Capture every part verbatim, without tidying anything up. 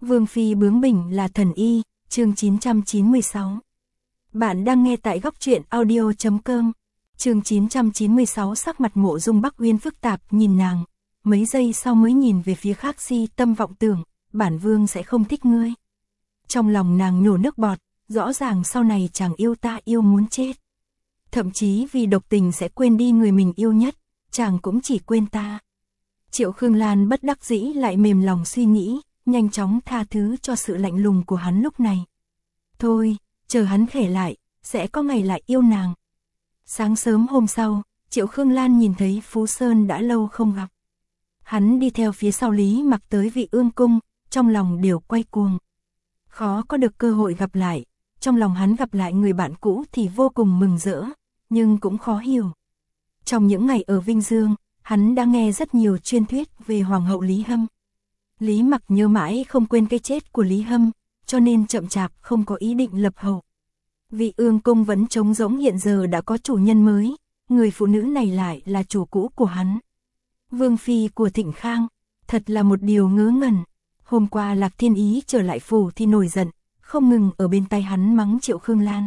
Vương phi bướng bỉnh là thần y, chương chín trăm chín mươi sáu. Bạn đang nghe tại góc truyện audio chấm com. Chương chín trăm chín mươi sáu. Sắc mặt Mộ Dung Bắc Uyên phức tạp nhìn nàng, mấy giây sau mới nhìn về phía khác, si tâm vọng tưởng, bản vương sẽ không thích ngươi. Trong lòng nàng nhổ nước bọt, rõ ràng sau này chàng yêu ta yêu muốn chết. Thậm chí vì độc tình sẽ quên đi người mình yêu nhất, chàng cũng chỉ quên ta. Triệu Khương Lan bất đắc dĩ lại mềm lòng suy nghĩ, nhanh chóng tha thứ cho sự lạnh lùng của hắn lúc này. Thôi, chờ hắn khể lại, sẽ có ngày lại yêu nàng. Sáng sớm hôm sau, Triệu Khương Lan nhìn thấy Phú Sơn đã lâu không gặp. Hắn đi theo phía sau Lý Mặc tới Vị Ương Cung, trong lòng đều quay cuồng. Khó có được cơ hội gặp lại, trong lòng hắn gặp lại người bạn cũ thì vô cùng mừng rỡ, nhưng cũng khó hiểu. Trong những ngày ở Vinh Dương, hắn đã nghe rất nhiều truyền thuyết về Hoàng hậu Lý Hâm. Lý Mặc nhớ mãi không quên cái chết của Lý Hâm, cho nên chậm chạp không có ý định lập hậu. Vị Ương Cung vẫn trống rỗng, hiện giờ đã có chủ nhân mới, người phụ nữ này lại là chủ cũ của hắn. Vương phi của Thịnh Khang, thật là một điều ngớ ngẩn. Hôm qua Lạc Thiên Ý trở lại phủ thì nổi giận, không ngừng ở bên tay hắn mắng Triệu Khương Lan.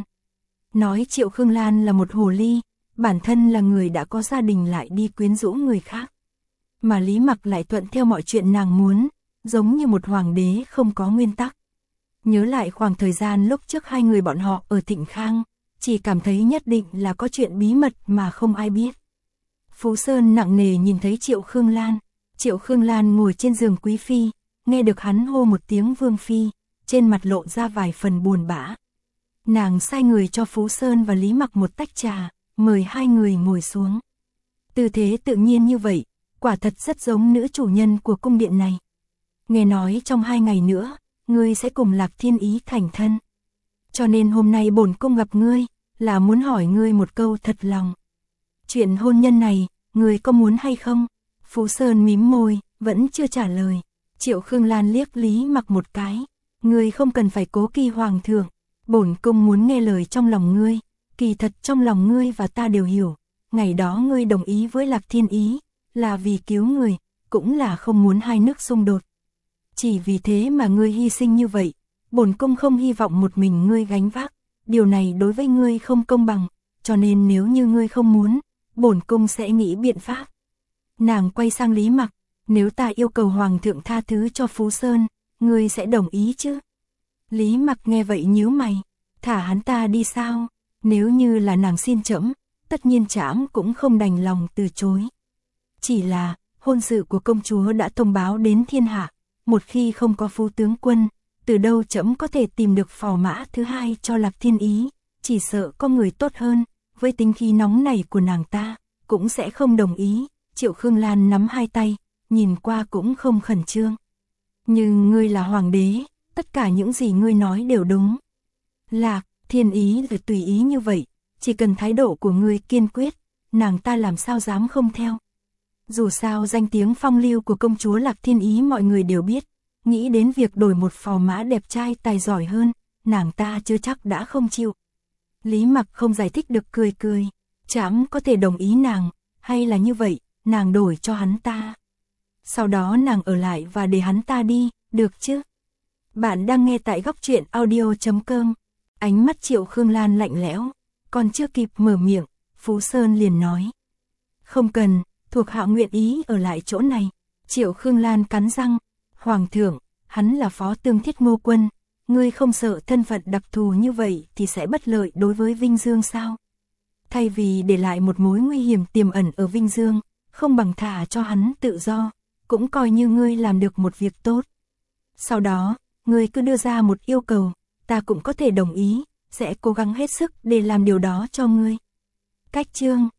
Nói Triệu Khương Lan là một hồ ly, bản thân là người đã có gia đình lại đi quyến rũ người khác. Mà Lý Mặc lại thuận theo mọi chuyện nàng muốn, giống như một hoàng đế không có nguyên tắc. Nhớ lại khoảng thời gian lúc trước hai người bọn họ ở Thịnh Khang, chỉ cảm thấy nhất định là có chuyện bí mật mà không ai biết. Phú Sơn nặng nề nhìn thấy Triệu Khương Lan, Triệu Khương Lan ngồi trên giường quý phi, nghe được hắn hô một tiếng vương phi, trên mặt lộ ra vài phần buồn bã. Nàng sai người cho Phú Sơn và Lý Mặc một tách trà, mời hai người ngồi xuống. Tư thế tự nhiên như vậy, quả thật rất giống nữ chủ nhân của cung điện này. Nghe nói trong hai ngày nữa, ngươi sẽ cùng Lạc Thiên Ý thành thân. Cho nên hôm nay bổn cung gặp ngươi, là muốn hỏi ngươi một câu thật lòng. Chuyện hôn nhân này, ngươi có muốn hay không? Phú Sơn mím môi, vẫn chưa trả lời. Triệu Khương Lan liếc Lý Mặc một cái. Ngươi không cần phải cố kỳ hoàng thượng. Bổn cung muốn nghe lời trong lòng ngươi. Kỳ thật trong lòng ngươi và ta đều hiểu. Ngày đó ngươi đồng ý với Lạc Thiên Ý, là vì cứu người, cũng là không muốn hai nước xung đột. Chỉ vì thế mà ngươi hy sinh như vậy, bổn cung không hy vọng một mình ngươi gánh vác, điều này đối với ngươi không công bằng, cho nên nếu như ngươi không muốn, bổn cung sẽ nghĩ biện pháp. Nàng quay sang Lý Mặc, nếu ta yêu cầu hoàng thượng tha thứ cho Phú Sơn, ngươi sẽ đồng ý chứ? Lý Mặc nghe vậy nhíu mày, thả hắn ta đi sao? Nếu như là nàng xin trẫm, tất nhiên trẫm cũng không đành lòng từ chối. Chỉ là, hôn sự của công chúa đã thông báo đến thiên hạ, một khi không có Phú tướng quân, từ đâu trẫm có thể tìm được phò mã thứ hai cho Lạc Thiên Ý, chỉ sợ có người tốt hơn, với tính khí nóng này của nàng ta, cũng sẽ không đồng ý. Triệu Khương Lan nắm hai tay, nhìn qua cũng không khẩn trương. Nhưng ngươi là hoàng đế, tất cả những gì ngươi nói đều đúng. Lạc Thiên Ý là tùy ý như vậy, chỉ cần thái độ của ngươi kiên quyết, nàng ta làm sao dám không theo. Dù sao danh tiếng phong lưu của công chúa Lạc Thiên Ý mọi người đều biết, nghĩ đến việc đổi một phò mã đẹp trai tài giỏi hơn, nàng ta chưa chắc đã không chịu. Lý Mặc không giải thích được, cười cười, trẫm có thể đồng ý nàng, hay là như vậy, nàng đổi cho hắn ta. Sau đó nàng ở lại và để hắn ta đi, được chứ? Bạn đang nghe tại góc truyện audio chấm com. Ánh mắt Triệu Khương Lan lạnh lẽo, còn chưa kịp mở miệng, Phú Sơn liền nói. Không cần, thuộc hạ nguyện ý ở lại chỗ này. Triệu Khương Lan cắn răng, hoàng thượng, hắn là phó tương Thiết Ngô Quân, ngươi không sợ thân phận đặc thù như vậy thì sẽ bất lợi đối với Vinh Dương sao? Thay vì để lại một mối nguy hiểm tiềm ẩn ở Vinh Dương, không bằng thả cho hắn tự do, cũng coi như ngươi làm được một việc tốt. Sau đó, ngươi cứ đưa ra một yêu cầu, ta cũng có thể đồng ý, sẽ cố gắng hết sức để làm điều đó cho ngươi. Cách chương